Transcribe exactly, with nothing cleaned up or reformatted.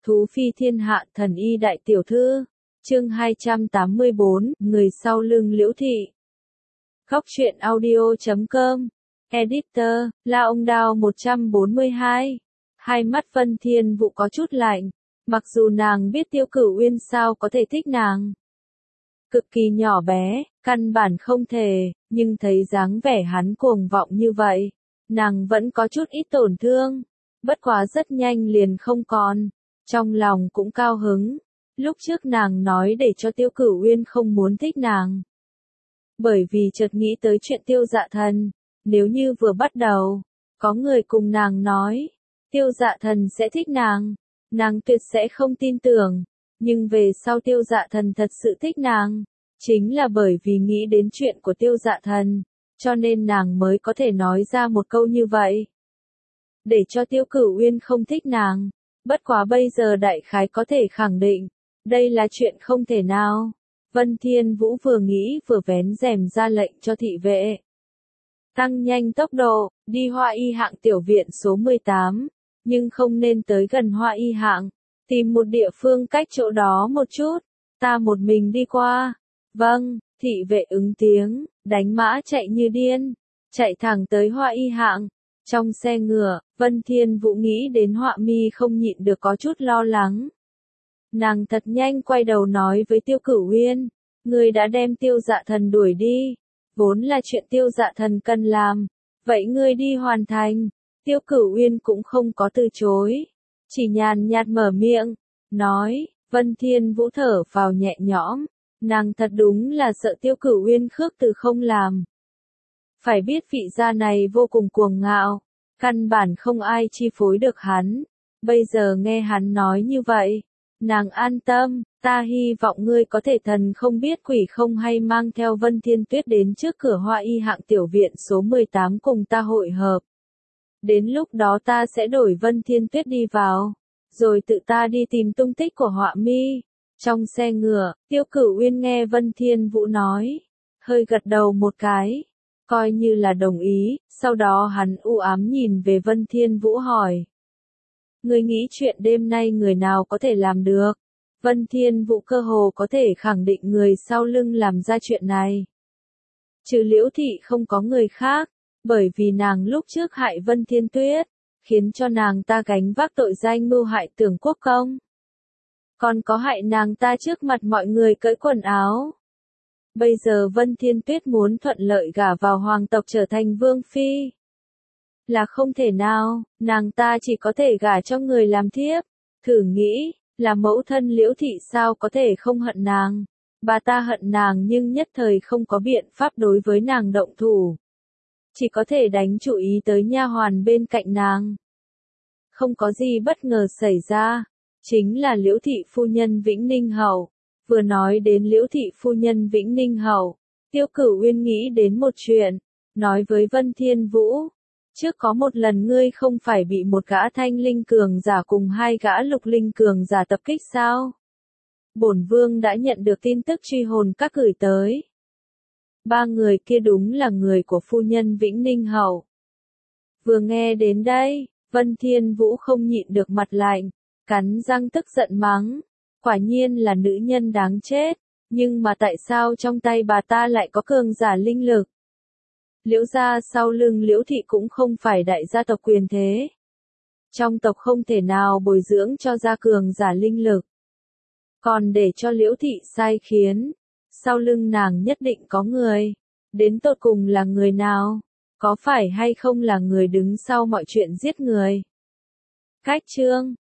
Thú phi thiên hạ thần y đại tiểu thư. Chương hai trăm tám mươi bốn, người sau lưng Liễu Thị. Góc truyện audio chấm com. Editor, La Ông Đao một trăm bốn mươi hai. Hai mắt Vân Thiên Vũ có chút lạnh. Mặc dù nàng biết Tiêu Cửu Uyên sao có thể thích nàng. Cực kỳ nhỏ bé, căn bản không thể, nhưng thấy dáng vẻ hắn cuồng vọng như vậy. Nàng vẫn có chút ít tổn thương. Bất quá rất nhanh liền không còn. Trong lòng cũng cao hứng. Lúc trước nàng nói để cho Tiêu Cửu Uyên không muốn thích nàng. Bởi vì chợt nghĩ tới chuyện Tiêu Dạ Thần. Nếu như vừa bắt đầu, có người cùng nàng nói, Tiêu Dạ Thần sẽ thích nàng, nàng tuyệt sẽ không tin tưởng. Nhưng về sau Tiêu Dạ Thần thật sự thích nàng, chính là bởi vì nghĩ đến chuyện của Tiêu Dạ Thần, cho nên nàng mới có thể nói ra một câu như vậy. Để cho Tiêu Cửu Uyên không thích nàng, bất quá bây giờ đại khái có thể khẳng định, đây là chuyện không thể nào. Vân Thiên Vũ vừa nghĩ vừa vén rèm ra lệnh cho thị vệ. Tăng nhanh tốc độ, đi Hoa Y hạng tiểu viện số mười tám, nhưng không nên tới gần Hoa Y hạng, tìm một địa phương cách chỗ đó một chút, ta một mình đi qua. Vâng, thị vệ ứng tiếng, đánh mã chạy như điên, chạy thẳng tới Hoa Y hạng. Trong xe ngựa, Vân Thiên Vũ nghĩ đến Họa Mi không nhịn được có chút lo lắng. Nàng thật nhanh quay đầu nói với Tiêu Cửu Uyên, người đã đem Tiêu Dạ Thần đuổi đi, vốn là chuyện Tiêu Dạ Thần cần làm, vậy ngươi đi hoàn thành. Tiêu Cửu Uyên cũng không có từ chối, chỉ nhàn nhạt mở miệng, nói. Vân Thiên Vũ thở vào nhẹ nhõm, nàng thật đúng là sợ Tiêu Cửu Uyên khước từ không làm. Phải biết vị gia này vô cùng cuồng ngạo, căn bản không ai chi phối được hắn. Bây giờ nghe hắn nói như vậy, nàng an tâm, ta hy vọng ngươi có thể thần không biết quỷ không hay mang theo Vân Thiên Tuyết đến trước cửa Hoa Y hạng tiểu viện số mười tám cùng ta hội hợp. Đến lúc đó ta sẽ đổi Vân Thiên Tuyết đi vào, rồi tự ta đi tìm tung tích của Họa Mi. Trong xe ngựa, Tiêu Cửu Uyên nghe Vân Thiên Vũ nói, hơi gật đầu một cái, coi như là đồng ý, sau đó hắn u ám nhìn về Vân Thiên Vũ hỏi. Ngươi nghĩ chuyện đêm nay người nào có thể làm được? Vân Thiên Vũ cơ hồ có thể khẳng định người sau lưng làm ra chuyện này. Trừ Liễu Thị không có người khác, bởi vì nàng lúc trước hại Vân Thiên Tuyết, khiến cho nàng ta gánh vác tội danh mưu hại Tưởng Quốc Công. Còn có hại nàng ta trước mặt mọi người cởi quần áo. Bây giờ Vân Thiên Tuyết muốn thuận lợi gả vào hoàng tộc trở thành vương phi. Là không thể nào, nàng ta chỉ có thể gả cho người làm thiếp. Thử nghĩ, là mẫu thân Liễu Thị sao có thể không hận nàng. Bà ta hận nàng nhưng nhất thời không có biện pháp đối với nàng động thủ. Chỉ có thể đánh chú ý tới nha hoàn bên cạnh nàng. Không có gì bất ngờ xảy ra, chính là Liễu Thị phu nhân Vĩnh Ninh Hậu. Vừa nói đến Liễu Thị phu nhân Vĩnh Ninh Hậu, Tiêu Cửu Uyên nghĩ đến một chuyện, nói với Vân Thiên Vũ, trước có một lần ngươi không phải bị một gã thanh linh cường giả cùng hai gã lục linh cường giả tập kích sao? Bổn vương đã nhận được tin tức truy hồn các gửi tới. Ba người kia đúng là người của phu nhân Vĩnh Ninh Hậu. Vừa nghe đến đây, Vân Thiên Vũ không nhịn được mặt lạnh, cắn răng tức giận mắng. Quả nhiên là nữ nhân đáng chết, nhưng mà tại sao trong tay bà ta lại có cường giả linh lực? Liễu gia sau lưng Liễu Thị cũng không phải đại gia tộc quyền thế. Trong tộc không thể nào bồi dưỡng cho ra cường giả linh lực. Còn để cho Liễu Thị sai khiến, sau lưng nàng nhất định có người. Đến tột cùng là người nào? Có phải hay không là người đứng sau mọi chuyện giết người? Cách chương